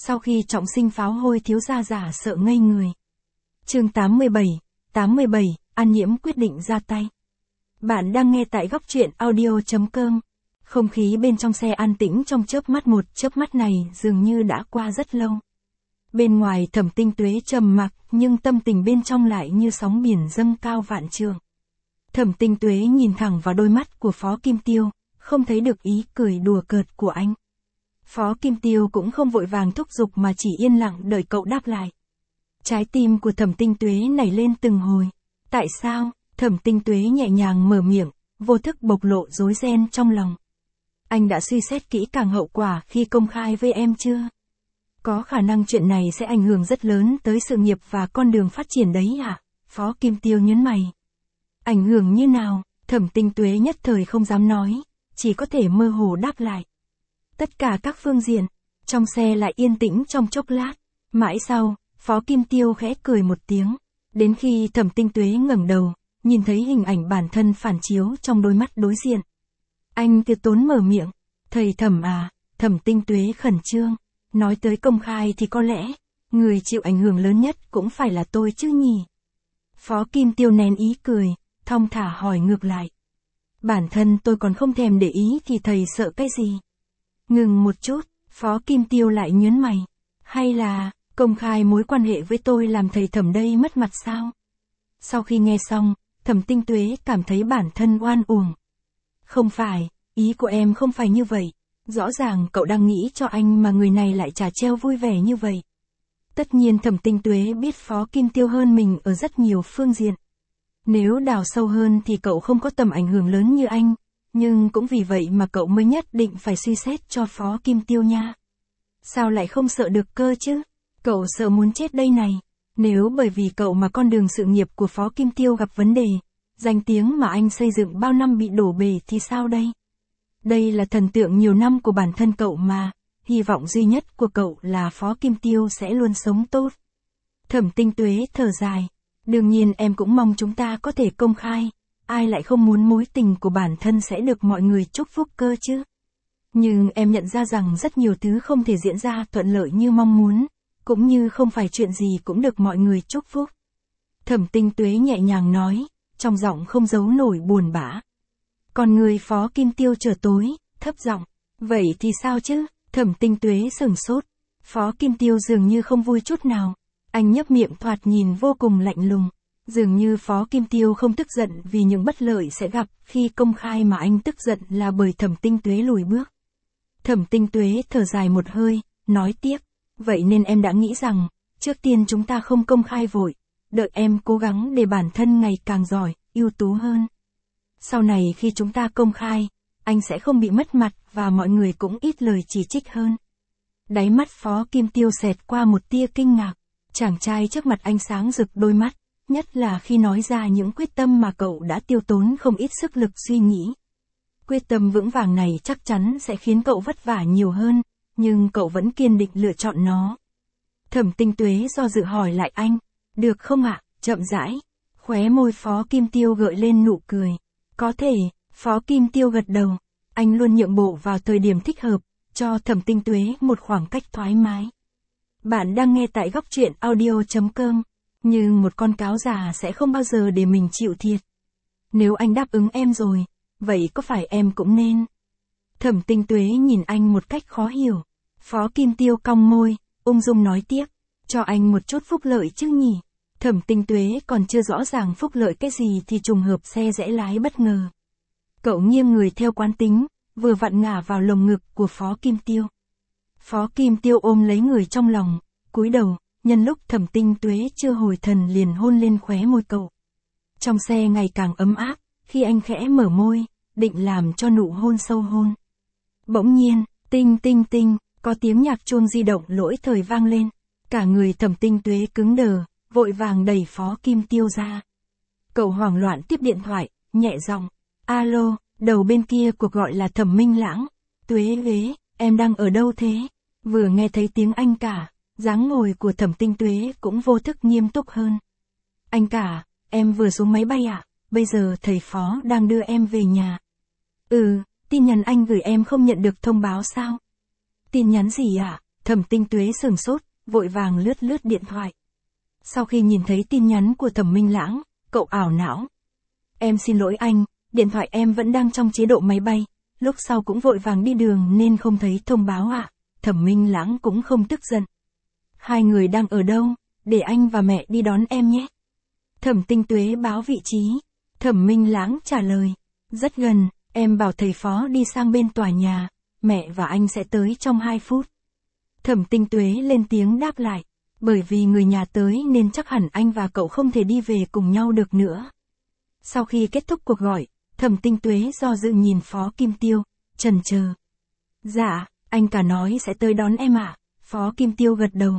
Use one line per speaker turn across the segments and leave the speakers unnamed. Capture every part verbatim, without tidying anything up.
sau khi trọng sinh pháo hôi thiếu gia giả sợ ngây người. Chương tám mươi bảy, tám mươi bảy, An Nhiễm quyết định ra tay. Bạn đang nghe tại góc truyện audio chấm com. Không khí bên trong xe an tĩnh trong chớp mắt, một chớp mắt này dường như đã qua rất lâu. Bên ngoài Thẩm Tinh Tuế trầm mặc, nhưng tâm tình bên trong lại như sóng biển dâng cao vạn trượng. Thẩm Tinh Tuế nhìn thẳng vào đôi mắt của Phó Kim Tiêu, không thấy được ý cười đùa cợt của anh. Phó Kim Tiêu cũng không vội vàng thúc giục mà chỉ yên lặng đợi cậu đáp lại. Trái tim của Thẩm Tinh Tuế nảy lên từng hồi. Tại sao? Thẩm Tinh Tuế nhẹ nhàng mở miệng, vô thức bộc lộ rối ren trong lòng. Anh đã suy xét kỹ càng hậu quả khi công khai với em chưa? Có khả năng chuyện này sẽ ảnh hưởng rất lớn tới sự nghiệp và con đường phát triển đấy à? Phó Kim Tiêu nhớn mày. Ảnh hưởng như nào? Thẩm Tinh Tuế nhất thời không dám nói, chỉ có thể mơ hồ đáp lại. Tất cả các phương diện. Trong xe lại yên tĩnh trong chốc lát. Mãi sau, Phó Kim Tiêu khẽ cười một tiếng. Đến khi Thẩm Tinh Tuế ngẩng đầu, nhìn thấy hình ảnh bản thân phản chiếu trong đôi mắt đối diện. Anh từ tốn mở miệng. Thầy Thẩm à? Thẩm Tinh Tuế khẩn trương. Nói tới công khai thì có lẽ, người chịu ảnh hưởng lớn nhất cũng phải là tôi chứ nhỉ? Phó Kim Tiêu nén ý cười, thong thả hỏi ngược lại. Bản thân tôi còn không thèm để ý thì thầy sợ cái gì? Ngừng một chút, Phó Kim Tiêu lại nhớn mày. Hay là, công khai mối quan hệ với tôi làm thầy Thẩm đây mất mặt sao? Sau khi nghe xong, Thẩm Tinh Tuế cảm thấy bản thân oan uổng. Không phải, ý của em không phải như vậy. Rõ ràng cậu đang nghĩ cho anh mà người này lại chả treo vui vẻ như vậy. Tất nhiên Thẩm Tinh Tuế biết Phó Kim Tiêu hơn mình ở rất nhiều phương diện. Nếu đào sâu hơn thì cậu không có tầm ảnh hưởng lớn như anh, nhưng cũng vì vậy mà cậu mới nhất định phải suy xét cho Phó Kim Tiêu nha. Sao lại không sợ được cơ chứ? Cậu sợ muốn chết đây này. Nếu bởi vì cậu mà con đường sự nghiệp của Phó Kim Tiêu gặp vấn đề, danh tiếng mà anh xây dựng bao năm bị đổ bể thì sao đây? Đây là thần tượng nhiều năm của bản thân cậu mà, hy vọng duy nhất của cậu là Phó Kim Tiêu sẽ luôn sống tốt. Thẩm Tinh Tuế thở dài. Đương nhiên em cũng mong chúng ta có thể công khai, ai lại không muốn mối tình của bản thân sẽ được mọi người chúc phúc cơ chứ. Nhưng em nhận ra rằng rất nhiều thứ không thể diễn ra thuận lợi như mong muốn, cũng như không phải chuyện gì cũng được mọi người chúc phúc. Thẩm Tinh Tuế nhẹ nhàng nói, trong giọng không giấu nổi buồn bã. Còn người Phó Kim Tiêu trở tối, thấp giọng, vậy thì sao chứ? Thẩm Tinh Tuế sửng sốt. Phó Kim Tiêu dường như không vui chút nào. Anh nhấp miệng thoạt nhìn vô cùng lạnh lùng. Dường như Phó Kim Tiêu không tức giận vì những bất lợi sẽ gặp khi công khai mà anh tức giận là bởi Thẩm Tinh Tuế lùi bước. Thẩm Tinh Tuế thở dài một hơi, nói tiếp. Vậy nên em đã nghĩ rằng, trước tiên chúng ta không công khai vội, đợi em cố gắng để bản thân ngày càng giỏi, ưu tú hơn. Sau này khi chúng ta công khai, anh sẽ không bị mất mặt và mọi người cũng ít lời chỉ trích hơn. Đáy mắt Phó Kim Tiêu xẹt qua một tia kinh ngạc. Chàng trai trước mặt anh sáng rực đôi mắt, nhất là khi nói ra những quyết tâm mà cậu đã tiêu tốn không ít sức lực suy nghĩ. Quyết tâm vững vàng này chắc chắn sẽ khiến cậu vất vả nhiều hơn, nhưng cậu vẫn kiên định lựa chọn nó. Thẩm Tinh Tuế do dự hỏi lại anh, được không ạ? Chậm rãi. Khóe môi Phó Kim Tiêu gợi lên nụ cười. Có thể. Phó Kim Tiêu gật đầu. Anh luôn nhượng bộ vào thời điểm thích hợp, cho Thẩm Tinh Tuế một khoảng cách thoải mái. Bạn đang nghe tại góc truyện audio chấm com. Nhưng một con cáo già sẽ không bao giờ để mình chịu thiệt. Nếu anh đáp ứng em rồi, vậy có phải em cũng nên? Thẩm Tinh Tuế nhìn anh một cách khó hiểu. Phó Kim Tiêu cong môi, ung dung nói tiếp. Cho anh một chút phúc lợi chứ nhỉ? Thẩm Tinh Tuế còn chưa rõ ràng phúc lợi cái gì thì trùng hợp xe rẽ lái bất ngờ. Cậu nghiêng người theo quán tính, vừa vặn ngả vào lồng ngực của Phó Kim Tiêu. Phó Kim Tiêu ôm lấy người trong lòng, cúi đầu, nhân lúc Thẩm Tinh Tuế chưa hồi thần liền hôn lên khóe môi cậu. Trong xe ngày càng ấm áp, khi anh khẽ mở môi, định làm cho nụ hôn sâu hôn. Bỗng nhiên, tinh tinh tinh, có tiếng nhạc chuông di động lỗi thời vang lên. Cả người Thẩm Tinh Tuế cứng đờ, vội vàng đẩy Phó Kim Tiêu ra. Cậu hoảng loạn tiếp điện thoại, nhẹ giọng. Alo, đầu bên kia cuộc gọi là Thẩm Minh Lãng. Tuế ghế, em đang ở đâu thế? Vừa nghe thấy tiếng anh cả, dáng ngồi của Thẩm Tinh Tuế cũng vô thức nghiêm túc hơn. Anh cả, em vừa xuống máy bay ạ, à? Bây giờ thầy Phó đang đưa em về nhà. Ừ, tin nhắn anh gửi em không nhận được thông báo sao? Tin nhắn gì ạ? À? Thẩm Tinh Tuế sừng sốt, vội vàng lướt lướt điện thoại. Sau khi nhìn thấy tin nhắn của Thẩm Minh Lãng, cậu ảo não. Em xin lỗi anh, điện thoại em vẫn đang trong chế độ máy bay, lúc sau cũng vội vàng đi đường nên không thấy thông báo ạ. À. Thẩm Minh Lãng cũng không tức giận. Hai người đang ở đâu, để anh và mẹ đi đón em nhé. Thẩm Tinh Tuế báo vị trí. Thẩm Minh Lãng trả lời. Rất gần, em bảo thầy phó đi sang bên tòa nhà, mẹ và anh sẽ tới trong hai phút. Thẩm Tinh Tuế lên tiếng đáp lại. Bởi vì người nhà tới nên chắc hẳn anh và cậu không thể đi về cùng nhau được nữa. Sau khi kết thúc cuộc gọi, Thẩm Tinh Tuế do dự nhìn Phó Kim Tiêu, chần chờ. Dạ, anh cả nói sẽ tới đón em ạ. À? Phó Kim Tiêu gật đầu.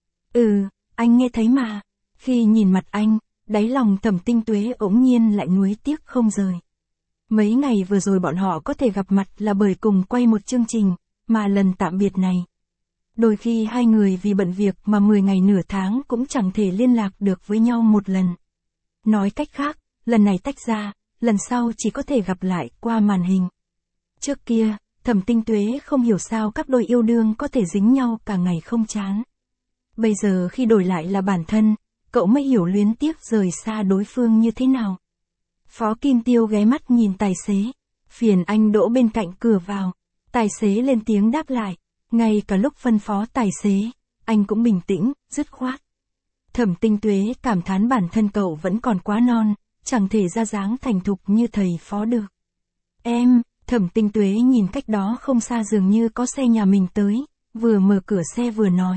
Ừ, anh nghe thấy mà. Khi nhìn mặt anh, đáy lòng Thẩm Tinh Tuế bỗng nhiên lại nuối tiếc không rời. Mấy ngày vừa rồi bọn họ có thể gặp mặt là bởi cùng quay một chương trình, mà lần tạm biệt này. Đôi khi hai người vì bận việc mà mười ngày nửa tháng cũng chẳng thể liên lạc được với nhau một lần. Nói cách khác, lần này tách ra, lần sau chỉ có thể gặp lại qua màn hình. Trước kia, Thẩm Tinh Tuế không hiểu sao các đôi yêu đương có thể dính nhau cả ngày không chán. Bây giờ khi đổi lại là bản thân, cậu mới hiểu luyến tiếc rời xa đối phương như thế nào. Phó Kim Tiêu ghé mắt nhìn tài xế, phiền anh đỗ bên cạnh cửa vào. Tài xế lên tiếng đáp lại, ngay cả lúc phân phó tài xế, anh cũng bình tĩnh, dứt khoát. Thẩm Tinh Tuế cảm thán bản thân cậu vẫn còn quá non, chẳng thể ra dáng thành thục như thầy phó được. Em, Thẩm Tinh Tuế nhìn cách đó không xa dường như có xe nhà mình tới, vừa mở cửa xe vừa nói.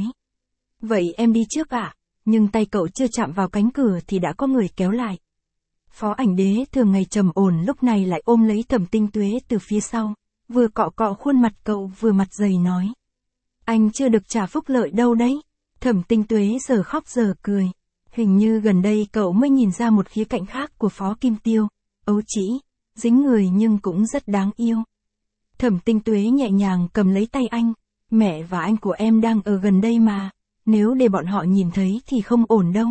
Vậy em đi trước ạ, à? Nhưng tay cậu chưa chạm vào cánh cửa thì đã có người kéo lại. Phó Ảnh Đế thường ngày trầm ổn lúc này lại ôm lấy Thẩm Tinh Tuế từ phía sau, vừa cọ cọ khuôn mặt cậu vừa mặt dày nói. Anh chưa được trả phúc lợi đâu đấy. Thẩm Tinh Tuế giờ khóc giờ cười. Hình như gần đây cậu mới nhìn ra một khía cạnh khác của Phó Kim Tiêu. Ấu trĩ, dính người nhưng cũng rất đáng yêu. Thẩm Tinh Tuế nhẹ nhàng cầm lấy tay anh. Mẹ và anh của em đang ở gần đây mà. Nếu để bọn họ nhìn thấy thì không ổn đâu.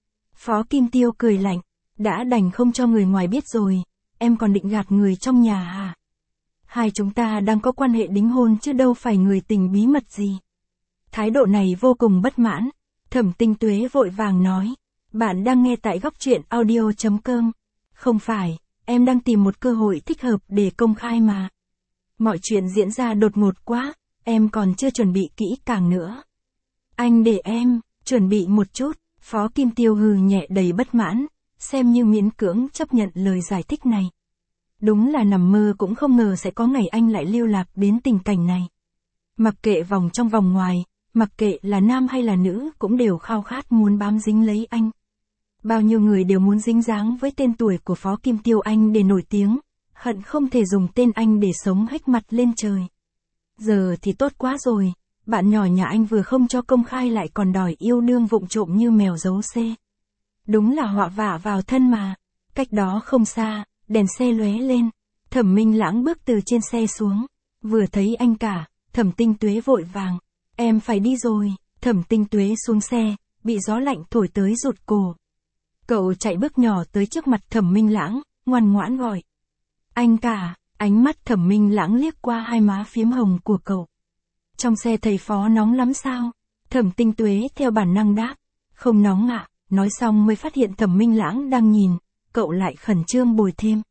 Phó Kim Tiêu cười lạnh. Đã đành không cho người ngoài biết rồi. Em còn định gạt người trong nhà à? Hai chúng ta đang có quan hệ đính hôn chứ đâu phải người tình bí mật gì. Thái độ này vô cùng bất mãn. Thẩm Tinh Tuế vội vàng nói. Bạn đang nghe tại góc truyện audio chấm com. Không phải, em đang tìm một cơ hội thích hợp để công khai mà. Mọi chuyện diễn ra đột ngột quá, em còn chưa chuẩn bị kỹ càng nữa. Anh để em, chuẩn bị một chút. Phó Kim Tiêu hừ nhẹ đầy bất mãn, xem như miễn cưỡng chấp nhận lời giải thích này. Đúng là nằm mơ cũng không ngờ sẽ có ngày anh lại lưu lạc đến tình cảnh này. Mặc kệ vòng trong vòng ngoài, mặc kệ là nam hay là nữ cũng đều khao khát muốn bám dính lấy anh. Bao nhiêu người đều muốn dính dáng với tên tuổi của Phó Kim Tiêu anh để nổi tiếng, hận không thể dùng tên anh để sống hách mặt lên trời. Giờ thì tốt quá rồi, bạn nhỏ nhà anh vừa không cho công khai lại còn đòi yêu đương vụng trộm như mèo giấu xe. Đúng là họa vả vào thân mà. Cách đó không xa, đèn xe lóe lên. Thẩm Minh Lãng bước từ trên xe xuống. Vừa thấy anh cả, Thẩm Tinh Tuế vội vàng. Em phải đi rồi. Thẩm Tinh Tuế xuống xe, bị gió lạnh thổi tới rụt cổ. Cậu chạy bước nhỏ tới trước mặt Thẩm Minh Lãng, ngoan ngoãn gọi. Anh cả, ánh mắt Thẩm Minh Lãng liếc qua hai má phím hồng của cậu. Trong xe thầy phó nóng lắm sao? Thẩm Tinh Tuế theo bản năng đáp. Không nóng ạ. À? Nói xong mới phát hiện Thẩm Minh Lãng đang nhìn, cậu lại khẩn trương bồi thêm.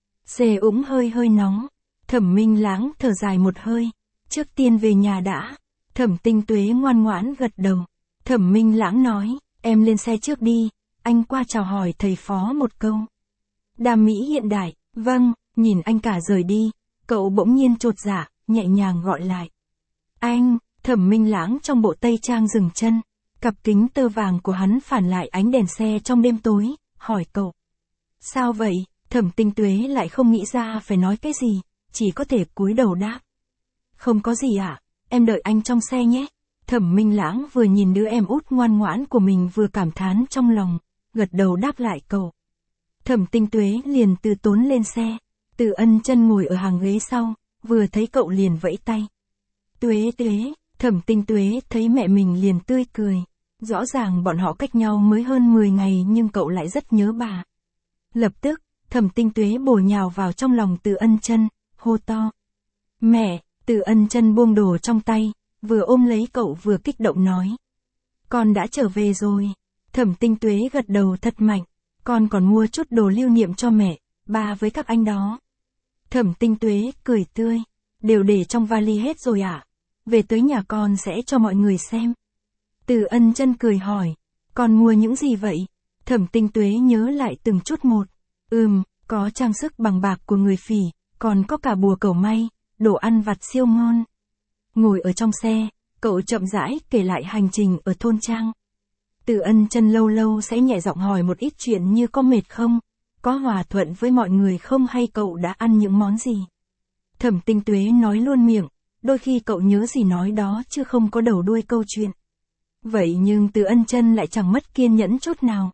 Xe úng hơi hơi nóng. Thẩm Minh Lãng thở dài một hơi. Trước tiên về nhà đã. Thẩm Tinh Tuế ngoan ngoãn gật đầu. Thẩm Minh Lãng nói, em lên xe trước đi, anh qua chào hỏi thầy phó một câu. Đam mỹ hiện đại, vâng, nhìn anh cả rời đi, cậu bỗng nhiên chột dạ, nhẹ nhàng gọi lại. Anh, Thẩm Minh Lãng trong bộ tây trang dừng chân. Cặp kính tơ vàng của hắn phản lại ánh đèn xe trong đêm tối, hỏi cậu. Sao vậy? Thẩm Tinh Tuế lại không nghĩ ra phải nói cái gì, chỉ có thể cúi đầu đáp. Không có gì ạ, à? Em đợi anh trong xe nhé. Thẩm Minh Lãng vừa nhìn đứa em út ngoan ngoãn của mình vừa cảm thán trong lòng, gật đầu đáp lại cậu. Thẩm Tinh Tuế liền từ tốn lên xe, Từ Ân chân ngồi ở hàng ghế sau, vừa thấy cậu liền vẫy tay. Tuế Tuế, Thẩm Tinh Tuế thấy mẹ mình liền tươi cười. Rõ ràng bọn họ cách nhau mới hơn mười ngày nhưng cậu lại rất nhớ bà. Lập tức, Thẩm Tinh Tuế bổ nhào vào trong lòng Từ Ân chân, hô to. Mẹ! Từ Ân chân buông đồ trong tay, vừa ôm lấy cậu vừa kích động nói. Con đã trở về rồi. Thẩm Tinh Tuế gật đầu thật mạnh. Con còn mua chút đồ lưu niệm cho mẹ, ba với các anh đó. Thẩm Tinh Tuế cười tươi. Đều để trong vali hết rồi ạ. À? Về tới nhà con sẽ cho mọi người xem. Từ Ân Chân cười hỏi. Con mua những gì vậy? Thẩm Tinh Tuế nhớ lại từng chút một. Ừm, có trang sức bằng bạc của người Phỉ, còn có cả bùa cầu may, đồ ăn vặt siêu ngon. Ngồi ở trong xe, cậu chậm rãi kể lại hành trình ở thôn trang. Từ Ân Chân lâu lâu sẽ nhẹ giọng hỏi một ít chuyện như có mệt không, có hòa thuận với mọi người không hay cậu đã ăn những món gì. Thẩm Tinh Tuế nói luôn miệng, đôi khi cậu nhớ gì nói đó chứ không có đầu đuôi câu chuyện. Vậy nhưng Từ Ân Chân lại chẳng mất kiên nhẫn chút nào.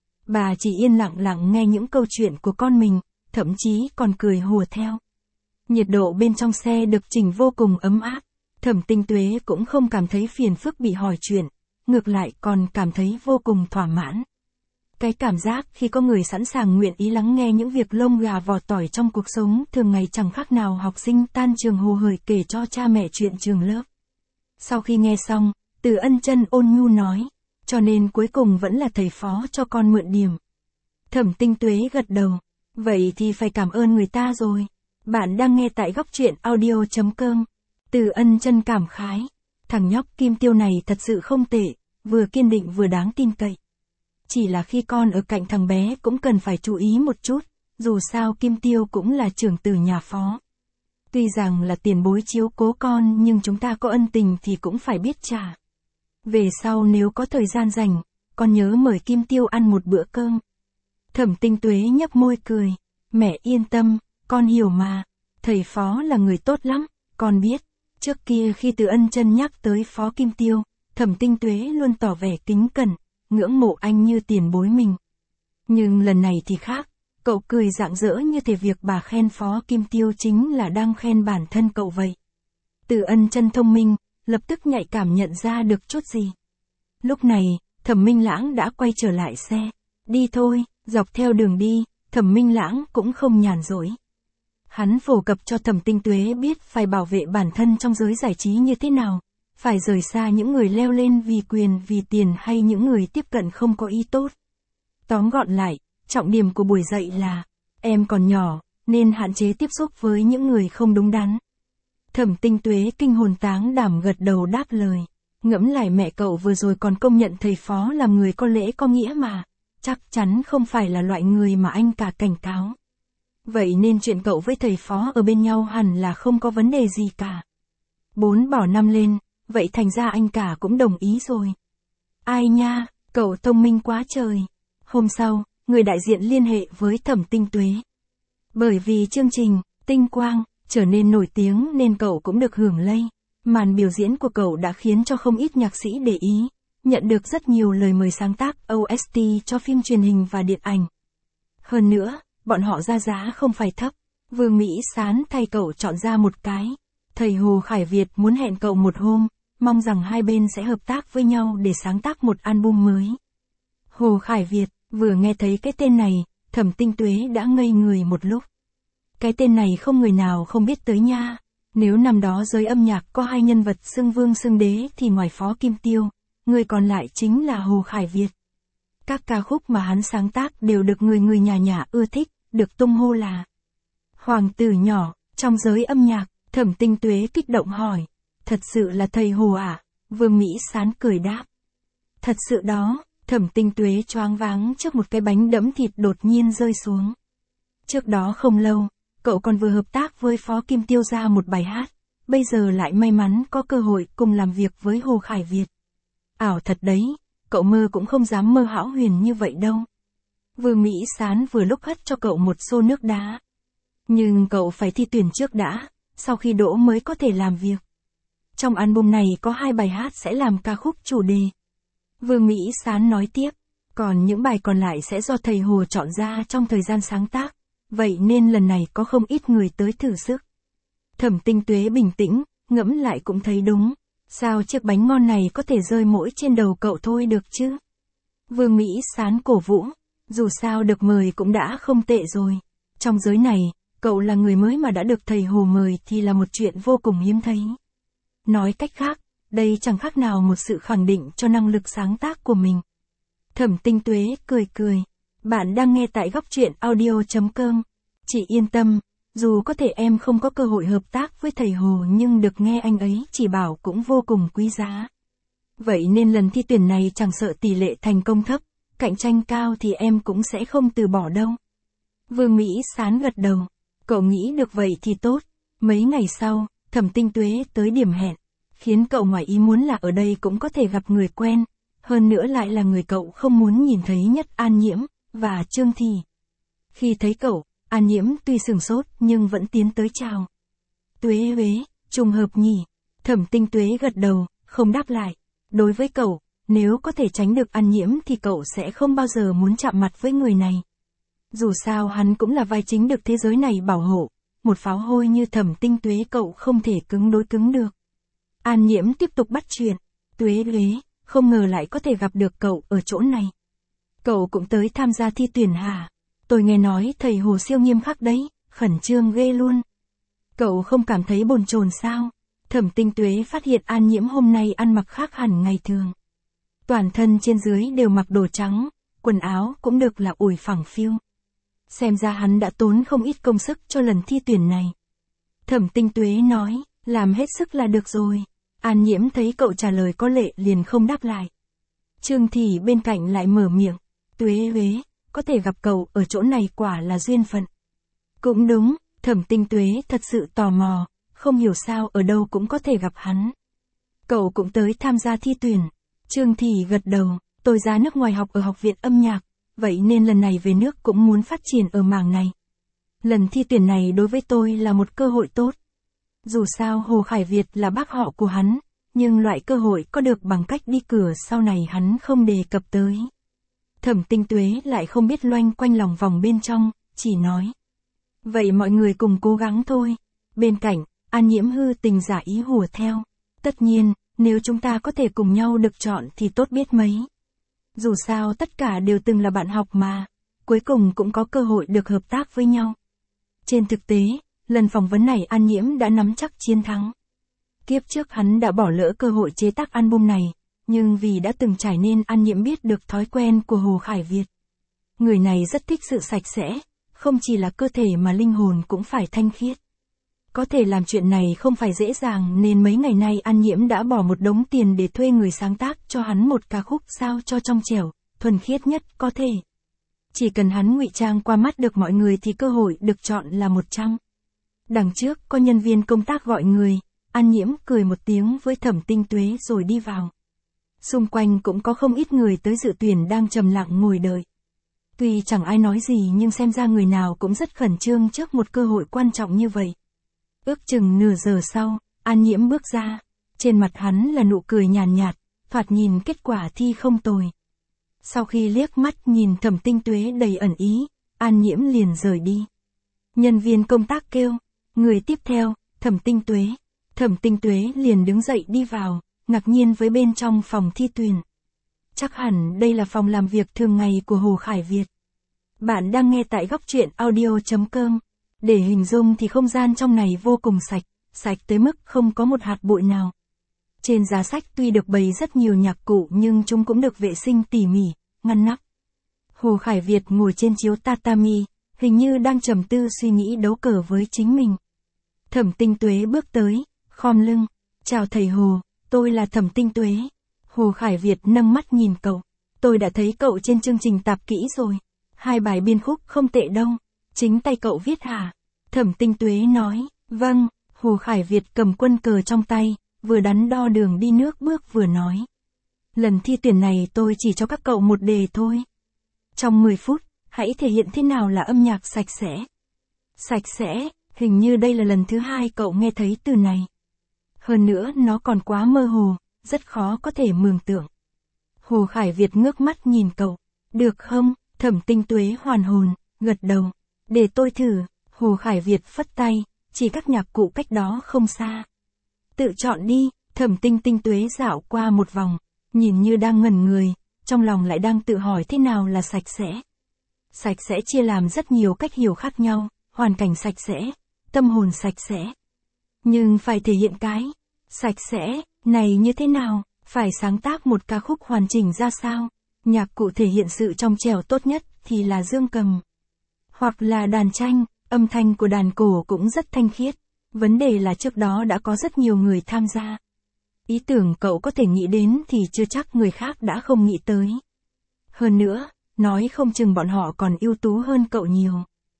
Bà chỉ yên lặng lặng nghe những câu chuyện của con mình, thậm chí còn cười hùa theo. Nhiệt độ bên trong xe được chỉnh vô cùng ấm áp. Thẩm Tinh Tuế cũng không cảm thấy phiền phức bị hỏi chuyện, ngược lại còn cảm thấy vô cùng thỏa mãn. Cái cảm giác khi có người sẵn sàng nguyện ý lắng nghe những việc lông gà vỏ tỏi trong cuộc sống thường ngày chẳng khác nào học sinh tan trường hồ hởi kể cho cha mẹ chuyện trường lớp. Sau khi nghe xong, Từ Ân Chân ôn nhu nói, cho nên cuối cùng vẫn là thầy phó cho con mượn điểm. Thẩm Tinh Tuế gật đầu, vậy thì phải cảm ơn người ta rồi. Bạn đang nghe tại góc truyện audio chấm com. Từ Ân Chân cảm khái, thằng nhóc Kim Tiêu này thật sự không tệ, vừa kiên định vừa đáng tin cậy. Chỉ là khi con ở cạnh thằng bé cũng cần phải chú ý một chút, dù sao Kim Tiêu cũng là trưởng tử nhà phó. Tuy rằng là tiền bối chiếu cố con nhưng chúng ta có ân tình thì cũng phải biết trả. Về sau nếu có thời gian rảnh, con nhớ mời Kim Tiêu ăn một bữa cơm. Thẩm Tinh Tuế nhấp môi cười, mẹ yên tâm, con hiểu mà, thầy phó là người tốt lắm, con biết. Trước kia khi Từ Ân Chân nhắc tới phó Kim Tiêu, Thẩm Tinh Tuế luôn tỏ vẻ kính cẩn, ngưỡng mộ anh như tiền bối mình. Nhưng lần này thì khác, cậu cười rạng rỡ như thể việc bà khen phó Kim Tiêu chính là đang khen bản thân cậu vậy. Từ Ân Chân thông minh, lập tức nhạy cảm nhận ra được chút gì. Lúc này, Thẩm Minh Lãng đã quay trở lại xe. Đi thôi, dọc theo đường đi, Thẩm Minh Lãng cũng không nhàn rỗi. Hắn phổ cập cho Thẩm Tinh Tuế biết phải bảo vệ bản thân trong giới giải trí như thế nào, phải rời xa những người leo lên vì quyền vì tiền hay những người tiếp cận không có ý tốt. Tóm gọn lại, trọng điểm của buổi dạy là, em còn nhỏ, nên hạn chế tiếp xúc với những người không đúng đắn. Thẩm Tinh Tuế kinh hồn táng đảm gật đầu đáp lời. Ngẫm lại mẹ cậu vừa rồi còn công nhận thầy phó là người có lễ có nghĩa mà, chắc chắn không phải là loại người mà anh cả cảnh cáo. Vậy nên chuyện cậu với thầy phó ở bên nhau hẳn là không có vấn đề gì cả. Bốn bỏ năm lên, vậy thành ra anh cả cũng đồng ý rồi. Ai nha, cậu thông minh quá trời. Hôm sau, người đại diện liên hệ với Thẩm Tinh Tuế. Bởi vì chương trình, Tinh Quang, trở nên nổi tiếng nên cậu cũng được hưởng lây. Màn biểu diễn của cậu đã khiến cho không ít nhạc sĩ để ý, nhận được rất nhiều lời mời sáng tác ô ét tê cho phim truyền hình và điện ảnh. Hơn nữa, bọn họ ra giá không phải thấp. Vương Mỹ Sán thay cậu chọn ra một cái. Thầy Hồ Khải Việt muốn hẹn cậu một hôm, mong rằng hai bên sẽ hợp tác với nhau để sáng tác một album mới. Hồ Khải Việt, vừa nghe thấy cái tên này, Thẩm Tinh Tuế đã ngây người một lúc. Cái tên này không người nào không biết tới nha. Nếu năm đó giới âm nhạc có hai nhân vật xưng vương xưng đế thì ngoài phó Kim Tiêu, người còn lại chính là Hồ Khải Việt. Các ca khúc mà hắn sáng tác đều được người người nhà nhà ưa thích, được tung hô là hoàng tử nhỏ. Trong giới âm nhạc, Thẩm Tinh Tuế kích động hỏi, thật sự là thầy Hồ à? Vương Mỹ Sán cười đáp, thật sự đó. Thẩm Tinh Tuế choáng váng trước một cái bánh đẫm thịt đột nhiên rơi xuống. Trước đó không lâu, cậu còn vừa hợp tác với phó Kim Tiêu ra một bài hát, bây giờ lại may mắn có cơ hội cùng làm việc với Hồ Khải Việt. Ảo thật đấy, cậu mơ cũng không dám mơ hão huyền như vậy đâu. Vương Mỹ Sán vừa lúc hất cho cậu một xô nước đá. Nhưng cậu phải thi tuyển trước đã, sau khi đỗ mới có thể làm việc. Trong album này có hai bài hát sẽ làm ca khúc chủ đề. Vương Mỹ Sán nói tiếp, còn những bài còn lại sẽ do thầy Hồ chọn ra trong thời gian sáng tác, vậy nên lần này có không ít người tới thử sức. Thẩm Tinh Tuế bình tĩnh, ngẫm lại cũng thấy đúng, sao chiếc bánh ngon này có thể rơi mỗi trên đầu cậu thôi được chứ? Vương Mỹ Sán cổ vũ, dù sao được mời cũng đã không tệ rồi. Trong giới này, cậu là người mới mà đã được thầy Hồ mời thì là một chuyện vô cùng hiếm thấy. Nói cách khác, đây chẳng khác nào một sự khẳng định cho năng lực sáng tác của mình. Thẩm Tinh Tuế cười cười. Bạn đang nghe tại góc truyện audio chấm com. Chị yên tâm, dù có thể em không có cơ hội hợp tác với thầy Hồ nhưng được nghe anh ấy chỉ bảo cũng vô cùng quý giá. Vậy nên lần thi tuyển này chẳng sợ tỷ lệ thành công thấp, cạnh tranh cao thì em cũng sẽ không từ bỏ đâu. Vương Mỹ Sán gật đầu. Cậu nghĩ được vậy thì tốt. Mấy ngày sau, Thẩm Tinh Tuế tới điểm hẹn. Khiến cậu ngoài ý muốn là ở đây cũng có thể gặp người quen. Hơn nữa lại là người cậu không muốn nhìn thấy nhất, An Nhiễm và Trương Thị. Khi thấy cậu, An Nhiễm tuy sửng sốt nhưng vẫn tiến tới chào. Tuế Huế, trùng hợp nhỉ. Thẩm Tinh Tuế gật đầu, không đáp lại. Đối với cậu, nếu có thể tránh được An Nhiễm thì cậu sẽ không bao giờ muốn chạm mặt với người này. Dù sao hắn cũng là vai chính được thế giới này bảo hộ. Một pháo hôi như Thẩm Tinh Tuế cậu không thể cứng đối cứng được. An Nhiễm tiếp tục bắt chuyện. Tuế Huế, không ngờ lại có thể gặp được cậu ở chỗ này. Cậu cũng tới tham gia thi tuyển hả? Tôi nghe nói thầy Hồ siêu nghiêm khắc đấy, khẩn trương ghê luôn. Cậu không cảm thấy bồn chồn sao? Thẩm Tinh Tuế phát hiện An Nhiễm hôm nay ăn mặc khác hẳn ngày thường. Toàn thân trên dưới đều mặc đồ trắng, quần áo cũng được là ủi phẳng phiu. Xem ra hắn đã tốn không ít công sức cho lần thi tuyển này. Thẩm Tinh Tuế nói, làm hết sức là được rồi. An Nhiễm thấy cậu trả lời có lệ liền không đáp lại. Trương Thị bên cạnh lại mở miệng, Tuế Huế, có thể gặp cậu ở chỗ này quả là duyên phận. Cũng đúng, Thẩm Tinh Tuế thật sự tò mò, không hiểu sao ở đâu cũng có thể gặp hắn. Cậu cũng tới tham gia thi tuyển. Trương Thị gật đầu, tôi ra nước ngoài học ở học viện âm nhạc, vậy nên lần này về nước cũng muốn phát triển ở mảng này. Lần thi tuyển này đối với tôi là một cơ hội tốt. Dù sao Hồ Khải Việt là bác họ của hắn, nhưng loại cơ hội có được bằng cách đi cửa sau này hắn không đề cập tới. Thẩm Tinh Tuế lại không biết loanh quanh lòng vòng bên trong, chỉ nói. Vậy mọi người cùng cố gắng thôi. Bên cạnh, An Nhiễm hư tình giả ý hùa theo. Tất nhiên, nếu chúng ta có thể cùng nhau được chọn thì tốt biết mấy. Dù sao tất cả đều từng là bạn học mà, cuối cùng cũng có cơ hội được hợp tác với nhau. Trên thực tế, lần phỏng vấn này An Nhiễm đã nắm chắc chiến thắng. Kiếp trước hắn đã bỏ lỡ cơ hội chế tác album này, nhưng vì đã từng trải nên An Nhiễm biết được thói quen của Hồ Khải Việt. Người này rất thích sự sạch sẽ, không chỉ là cơ thể mà linh hồn cũng phải thanh khiết. Có thể làm chuyện này không phải dễ dàng nên mấy ngày nay An Nhiễm đã bỏ một đống tiền để thuê người sáng tác cho hắn một ca khúc sao cho trong trẻo, thuần khiết nhất có thể. Chỉ cần hắn ngụy trang qua mắt được mọi người thì cơ hội được chọn là một trăm. Đằng trước có nhân viên công tác gọi người, An Nhiễm cười một tiếng với Thẩm Tinh Tuế rồi đi vào. Xung quanh cũng có không ít người tới dự tuyển đang trầm lặng ngồi đợi. Tuy chẳng ai nói gì nhưng xem ra người nào cũng rất khẩn trương trước một cơ hội quan trọng như vậy. Ước chừng nửa giờ sau, An Nhiễm bước ra. Trên mặt hắn là nụ cười nhàn nhạt, thoạt nhìn kết quả thi không tồi. Sau khi liếc mắt nhìn Thẩm Tinh Tuế đầy ẩn ý, An Nhiễm liền rời đi. Nhân viên công tác kêu, người tiếp theo, Thẩm Tinh Tuế. Thẩm Tinh Tuế liền đứng dậy đi vào, ngạc nhiên với bên trong phòng thi tuyển. Chắc hẳn đây là phòng làm việc thường ngày của Hồ Khải Việt. Bạn đang nghe tại góc truyện audio chấm com. Để hình dung thì không gian trong này vô cùng sạch, sạch tới mức không có một hạt bụi nào. Trên giá sách tuy được bày rất nhiều nhạc cụ nhưng chúng cũng được vệ sinh tỉ mỉ, ngăn nắp. Hồ Khải Việt ngồi trên chiếu tatami, hình như đang trầm tư suy nghĩ đấu cờ với chính mình. Thẩm Tinh Tuế bước tới, khom lưng, chào thầy Hồ, tôi là Thẩm Tinh Tuế. Hồ Khải Việt nâng mắt nhìn cậu, tôi đã thấy cậu trên chương trình tạp kỹ rồi, hai bài biên khúc không tệ đâu, chính tay cậu viết hả? Thẩm Tinh Tuế nói, vâng. Hồ Khải Việt cầm quân cờ trong tay, vừa đắn đo đường đi nước bước vừa nói. Lần thi tuyển này tôi chỉ cho các cậu một đề thôi. Trong mười phút, hãy thể hiện thế nào là âm nhạc sạch sẽ. Sạch sẽ, hình như đây là lần thứ hai cậu nghe thấy từ này. Hơn nữa nó còn quá mơ hồ, rất khó có thể mường tượng. Hồ Khải Việt ngước mắt nhìn cậu. Được không? Thẩm Tinh Tuế hoàn hồn, gật đầu. Để tôi thử. Hồ Khải Việt phất tay, chỉ các nhạc cụ cách đó không xa. Tự chọn đi. Thẩm Tinh Tinh Tuế dạo qua một vòng, nhìn như đang ngẩn người, trong lòng lại đang tự hỏi thế nào là sạch sẽ. Sạch sẽ chia làm rất nhiều cách hiểu khác nhau, hoàn cảnh sạch sẽ, tâm hồn sạch sẽ. Nhưng phải thể hiện cái sạch sẽ, Này như thế nào, phải sáng tác một ca khúc hoàn chỉnh ra sao? Nhạc cụ thể hiện sự trong trẻo tốt nhất thì là dương cầm. Hoặc là đàn tranh, âm thanh của đàn cổ cũng rất thanh khiết. Vấn đề là trước đó đã có rất nhiều người tham gia. Ý tưởng cậu có thể nghĩ đến thì chưa chắc người khác đã không nghĩ tới. Hơn nữa, nói không chừng bọn họ còn ưu tú hơn cậu nhiều.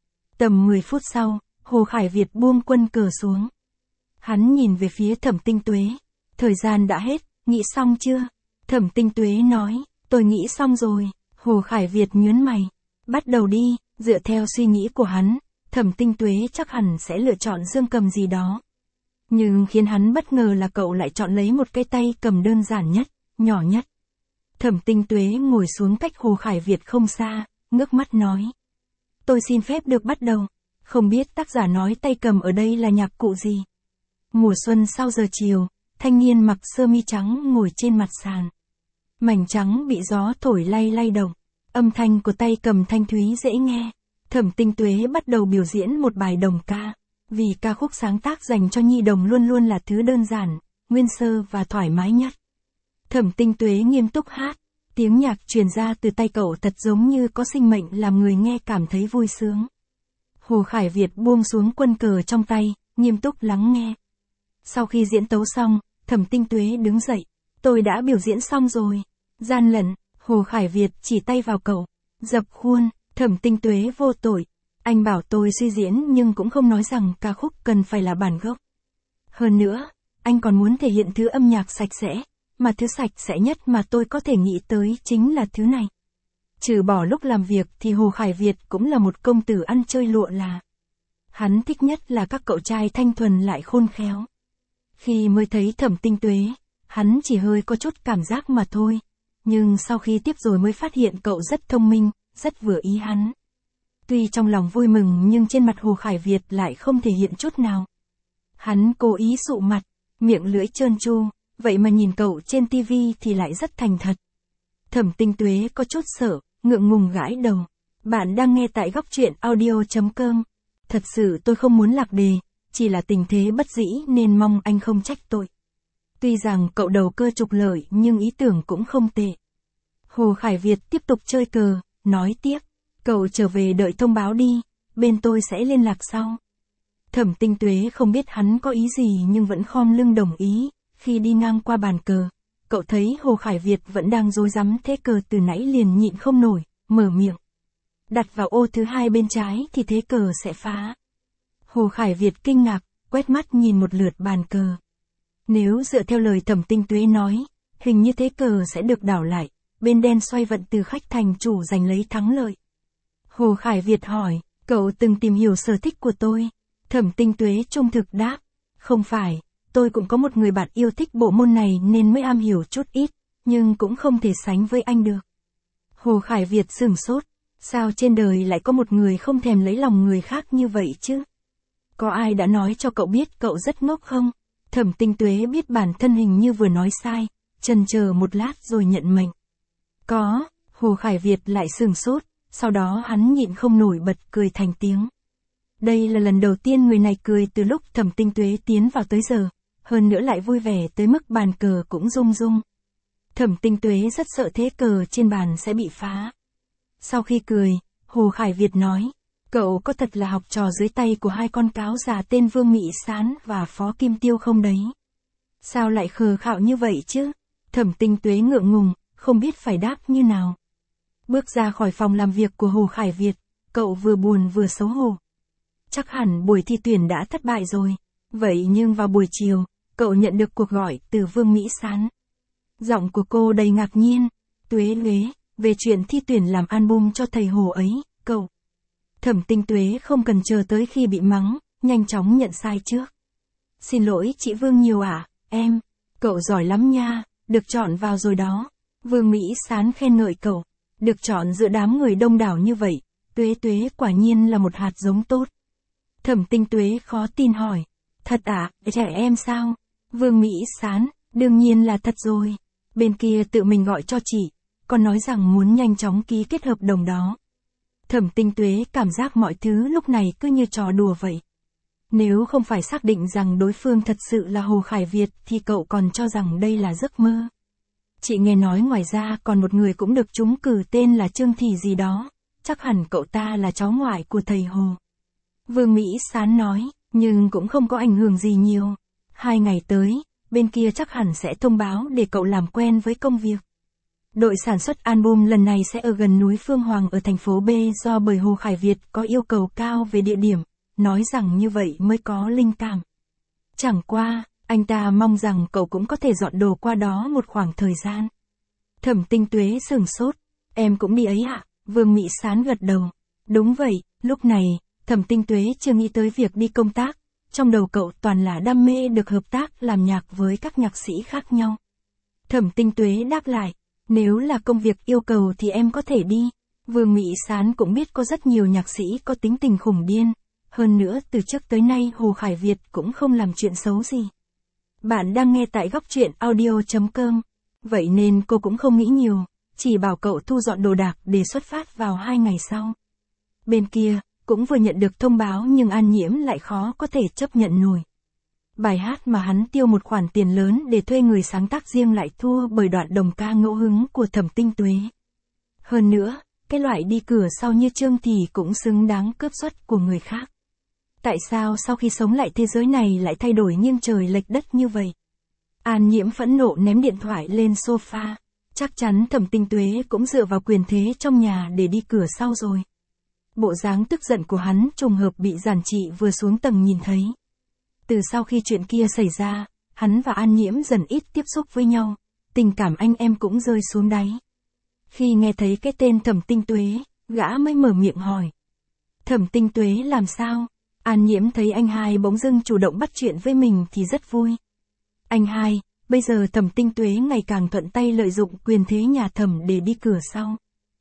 Tầm mười phút sau, Hồ Khải Việt buông quân cờ xuống. Hắn nhìn về phía Thẩm Tinh Tuế. Thời gian đã hết, nghĩ xong chưa? Thẩm Tinh Tuế nói, tôi nghĩ xong rồi. Hồ Khải Việt nhớn mày. Bắt đầu đi, dựa theo suy nghĩ của hắn, Thẩm Tinh Tuế chắc hẳn sẽ lựa chọn dương cầm gì đó. Nhưng khiến hắn bất ngờ là cậu lại chọn lấy một cái tay cầm đơn giản nhất, nhỏ nhất. Thẩm Tinh Tuế ngồi xuống cách Hồ Khải Việt không xa, ngước mắt nói. Tôi xin phép được bắt đầu. Không biết tác giả nói tay cầm ở đây là nhạc cụ gì? Mùa xuân sau giờ chiều, thanh niên mặc sơ mi trắng ngồi trên mặt sàn. Mảnh trắng bị gió thổi lay lay động. Âm thanh của tay cầm thanh thúy dễ nghe. Thẩm Tinh Tuế bắt đầu biểu diễn một bài đồng ca. Vì ca khúc sáng tác dành cho nhi đồng luôn luôn là thứ đơn giản, nguyên sơ và thoải mái nhất. Thẩm Tinh Tuế nghiêm túc hát. Tiếng nhạc truyền ra từ tay cậu thật giống như có sinh mệnh làm người nghe cảm thấy vui sướng. Hồ Khải Việt buông xuống quân cờ trong tay, nghiêm túc lắng nghe. Sau khi diễn tấu xong, Thẩm Tinh Tuế đứng dậy. Tôi đã biểu diễn xong rồi. Gian lận, Hồ Khải Việt chỉ tay vào cậu. Dập khuôn, Thẩm Tinh Tuế vô tội. Anh bảo tôi suy diễn nhưng cũng không nói rằng ca khúc cần phải là bản gốc. Hơn nữa, anh còn muốn thể hiện thứ âm nhạc sạch sẽ, mà thứ sạch sẽ nhất mà tôi có thể nghĩ tới chính là thứ này. Trừ bỏ lúc làm việc thì Hồ Khải Việt cũng là một công tử ăn chơi lụa là. Hắn thích nhất là các cậu trai thanh thuần lại khôn khéo. Khi mới thấy Thẩm Tinh Tuế, hắn chỉ hơi có chút cảm giác mà thôi. Nhưng sau khi tiếp rồi mới phát hiện cậu rất thông minh, rất vừa ý hắn. Tuy trong lòng vui mừng nhưng trên mặt Hồ Khải Việt lại không thể hiện chút nào. Hắn cố ý sụ mặt, miệng lưỡi trơn tru, vậy mà nhìn cậu trên tivi thì lại rất thành thật. Thẩm Tinh Tuế có chút sợ, ngượng ngùng gãi đầu. Bạn đang nghe tại góc truyện audio chấm com. Thật sự tôi không muốn lạc đề, chỉ là tình thế bất dĩ nên mong anh không trách tôi. Tuy rằng cậu đầu cơ trục lợi nhưng ý tưởng cũng không tệ. Hồ Khải Việt tiếp tục chơi cờ, nói tiếp. Cậu trở về đợi thông báo đi, bên tôi sẽ liên lạc sau. Thẩm Tinh Tuế không biết hắn có ý gì nhưng vẫn khom lưng đồng ý. Khi đi ngang qua bàn cờ, cậu thấy Hồ Khải Việt vẫn đang rối rắm thế cờ từ nãy liền nhịn không nổi, mở miệng. Đặt vào ô thứ hai bên trái thì thế cờ sẽ phá. Hồ Khải Việt kinh ngạc, quét mắt nhìn một lượt bàn cờ. Nếu dựa theo lời Thẩm Tinh Tuế nói, hình như thế cờ sẽ được đảo lại, bên đen xoay vận từ khách thành chủ giành lấy thắng lợi. Hồ Khải Việt hỏi, cậu từng tìm hiểu sở thích của tôi? Thẩm Tinh Tuế trung thực đáp, không phải, tôi cũng có một người bạn yêu thích bộ môn này nên mới am hiểu chút ít, nhưng cũng không thể sánh với anh được. Hồ Khải Việt sửng sốt, sao trên đời lại có một người không thèm lấy lòng người khác như vậy chứ? Có ai đã nói cho cậu biết cậu rất ngốc không? Thẩm Tinh Tuế biết bản thân hình như vừa nói sai, chần chờ một lát rồi nhận mệnh. Có, Hồ Khải Việt lại sửng sốt, sau đó hắn nhịn không nổi bật cười thành tiếng. Đây là lần đầu tiên người này cười từ lúc Thẩm Tinh Tuế tiến vào tới giờ, hơn nữa lại vui vẻ tới mức bàn cờ cũng rung rung. Thẩm Tinh Tuế rất sợ thế cờ trên bàn sẽ bị phá. Sau khi cười, Hồ Khải Việt nói, cậu có thật là học trò dưới tay của hai con cáo già tên Vương Mỹ Sán và Phó Kim Tiêu không đấy? Sao lại khờ khạo như vậy chứ? Thẩm Tinh Tuế ngượng ngùng, không biết phải đáp như nào. Bước ra khỏi phòng làm việc của Hồ Khải Việt, cậu vừa buồn vừa xấu hổ. Chắc hẳn buổi thi tuyển đã thất bại rồi. Vậy nhưng vào buổi chiều, cậu nhận được cuộc gọi từ Vương Mỹ Sán. Giọng của cô đầy ngạc nhiên. Tuế Tuế, về chuyện thi tuyển làm album cho thầy Hồ ấy, cậu. Thẩm Tinh Tuế không cần chờ tới khi bị mắng, nhanh chóng nhận sai trước. Xin lỗi chị Vương nhiều ạ, à, em. Cậu giỏi lắm nha, được chọn vào rồi đó. Vương Mỹ Sán khen ngợi cậu. Được chọn giữa đám người đông đảo như vậy, Tuế Tuế quả nhiên là một hạt giống tốt. Thẩm Tinh Tuế khó tin hỏi. Thật à, trẻ em sao? Vương Mỹ Sán, đương nhiên là thật rồi. Bên kia tự mình gọi cho chị, còn nói rằng muốn nhanh chóng ký kết hợp đồng đó. Thẩm Tinh Tuế cảm giác mọi thứ lúc này cứ như trò đùa vậy. Nếu không phải xác định rằng đối phương thật sự là Hồ Khải Việt thì cậu còn cho rằng đây là giấc mơ. Chị nghe nói ngoài ra còn một người cũng được trúng cử tên là Trương Thị gì đó, chắc hẳn cậu ta là cháu ngoại của thầy Hồ. Vương Mỹ Sán nói, nhưng cũng không có ảnh hưởng gì nhiều. Hai ngày tới, bên kia chắc hẳn sẽ thông báo để cậu làm quen với công việc. Đội sản xuất album lần này sẽ ở gần núi Phương Hoàng ở thành phố B do bởi Hồ Khải Việt có yêu cầu cao về địa điểm, nói rằng như vậy mới có linh cảm. Chẳng qua, anh ta mong rằng cậu cũng có thể dọn đồ qua đó một khoảng thời gian. Thẩm Tinh Tuế sửng sốt, em cũng đi ấy ạ, Vương Mỹ Sán gật đầu. Đúng vậy, lúc này, Thẩm Tinh Tuế chưa nghĩ tới việc đi công tác, trong đầu cậu toàn là đam mê được hợp tác làm nhạc với các nhạc sĩ khác nhau. Thẩm Tinh Tuế đáp lại, nếu là công việc yêu cầu thì em có thể đi. Vương Mỹ Sán cũng biết có rất nhiều nhạc sĩ có tính tình khủng điên, hơn nữa từ trước tới nay Hồ Khải Việt cũng không làm chuyện xấu gì. Bạn đang nghe tại góc truyện audio chấm com, vậy nên cô cũng không nghĩ nhiều, chỉ bảo cậu thu dọn đồ đạc để xuất phát vào hai ngày sau. Bên kia, cũng vừa nhận được thông báo nhưng An Nhiễm lại khó có thể chấp nhận nổi. Bài hát mà hắn tiêu một khoản tiền lớn để thuê người sáng tác riêng lại thua bởi đoạn đồng ca ngẫu hứng của Thẩm Tinh Tuế. Hơn nữa, cái loại đi cửa sau như Trương Thị cũng xứng đáng cướp suất của người khác. Tại sao sau khi sống lại thế giới này lại thay đổi nghiêng trời lệch đất như vậy? An Nhiễm phẫn nộ ném điện thoại lên sofa, chắc chắn Thẩm Tinh Tuế cũng dựa vào quyền thế trong nhà để đi cửa sau rồi. Bộ dáng tức giận của hắn trùng hợp bị Giản Trị vừa xuống tầng nhìn thấy. Từ sau khi chuyện kia xảy ra, hắn và An Nhiễm dần ít tiếp xúc với nhau, tình cảm anh em cũng rơi xuống đáy. Khi nghe thấy cái tên Thẩm Tinh Tuế, gã mới mở miệng hỏi. Thẩm Tinh Tuế làm sao? An Nhiễm thấy anh hai bỗng dưng chủ động bắt chuyện với mình thì rất vui. Anh hai, bây giờ Thẩm Tinh Tuế ngày càng thuận tay lợi dụng quyền thế nhà Thẩm để đi cửa sau.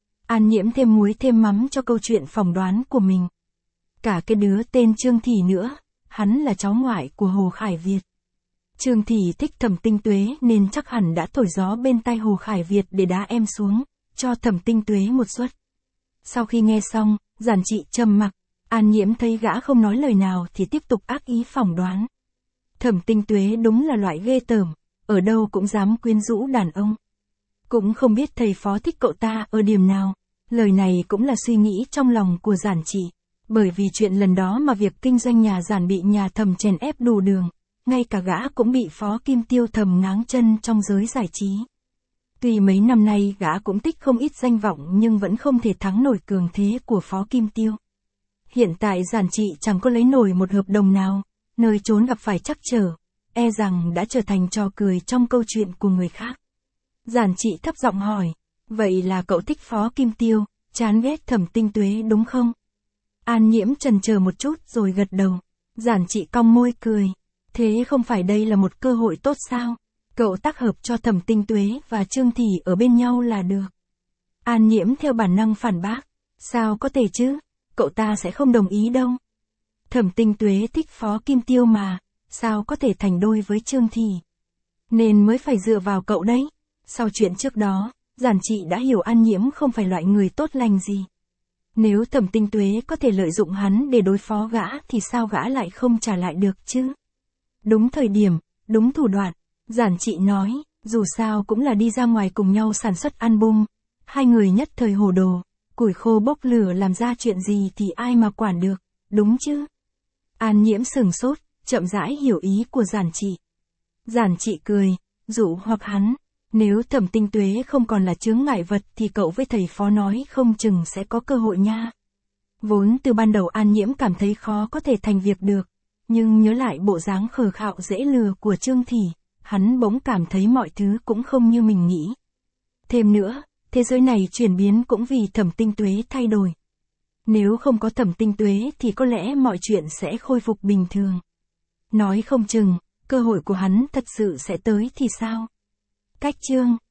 An Nhiễm thêm muối thêm mắm cho câu chuyện phỏng đoán của mình. Cả cái đứa tên Trương Thị nữa, hắn là cháu ngoại của Hồ Khải Việt. Trương Thị thích Thẩm Tinh Tuế nên chắc hẳn đã thổi gió bên tai Hồ Khải Việt để đá em xuống, cho Thẩm Tinh Tuế một suất. Sau khi nghe xong, Giản Trị trầm mặc, An Nhiễm thấy gã không nói lời nào thì tiếp tục ác ý phỏng đoán. Thẩm Tinh Tuế đúng là loại ghê tởm, ở đâu cũng dám quyến rũ đàn ông. Cũng không biết thầy phó thích cậu ta ở điểm nào, lời này cũng là suy nghĩ trong lòng của Giản Trị. Bởi vì chuyện lần đó mà việc kinh doanh nhà Giản bị nhà Thẩm chèn ép đủ đường, ngay cả gã cũng bị Phó Kim Tiêu thầm ngáng chân trong giới giải trí. Tuy mấy năm nay gã cũng tích không ít danh vọng nhưng vẫn không thể thắng nổi cường thế của Phó Kim Tiêu. Hiện tại Giản Trị chẳng có lấy nổi một hợp đồng nào, nơi trốn gặp phải trắc trở, e rằng đã trở thành trò cười trong câu chuyện của người khác. Giản Trị thấp giọng hỏi, vậy là cậu thích Phó Kim Tiêu, chán ghét Thẩm Tinh Tuế đúng không? An Nhiễm chần chờ một chút rồi gật đầu. Giản Trị cong môi cười. Thế không phải đây là một cơ hội tốt sao? Cậu tác hợp cho Thẩm Tinh Tuế và Trương Thị ở bên nhau là được. An Nhiễm theo bản năng phản bác. Sao có thể chứ? Cậu ta sẽ không đồng ý đâu. Thẩm Tinh Tuế thích Phó Kim Tiêu mà, sao có thể thành đôi với Trương Thị? Nên mới phải dựa vào cậu đấy. Sau chuyện trước đó, Giản Trị đã hiểu An Nhiễm không phải loại người tốt lành gì. Nếu Thẩm Tinh Tuế có thể lợi dụng hắn để đối phó gã thì sao gã lại không trả lại được chứ? Đúng thời điểm, đúng thủ đoạn, Giản Trị nói, dù sao cũng là đi ra ngoài cùng nhau sản xuất album, hai người nhất thời hồ đồ, củi khô bốc lửa làm ra chuyện gì thì ai mà quản được, đúng chứ? An Nhiễm sừng sốt, chậm rãi hiểu ý của Giản Trị. Giản Trị cười, dụ hoặc hắn, nếu Thẩm Tinh Tuế không còn là chướng ngại vật thì cậu với thầy phó nói không chừng sẽ có cơ hội nha. Vốn từ ban đầu An Nhiễm cảm thấy khó có thể thành việc được, nhưng nhớ lại bộ dáng khờ khạo dễ lừa của Trương Thị, hắn bỗng cảm thấy mọi thứ cũng không như mình nghĩ. Thêm nữa, thế giới này chuyển biến cũng vì Thẩm Tinh Tuế thay đổi. Nếu không có Thẩm Tinh Tuế thì có lẽ mọi chuyện sẽ khôi phục bình thường. Nói không chừng, cơ hội của hắn thật sự sẽ tới thì sao? Cách chương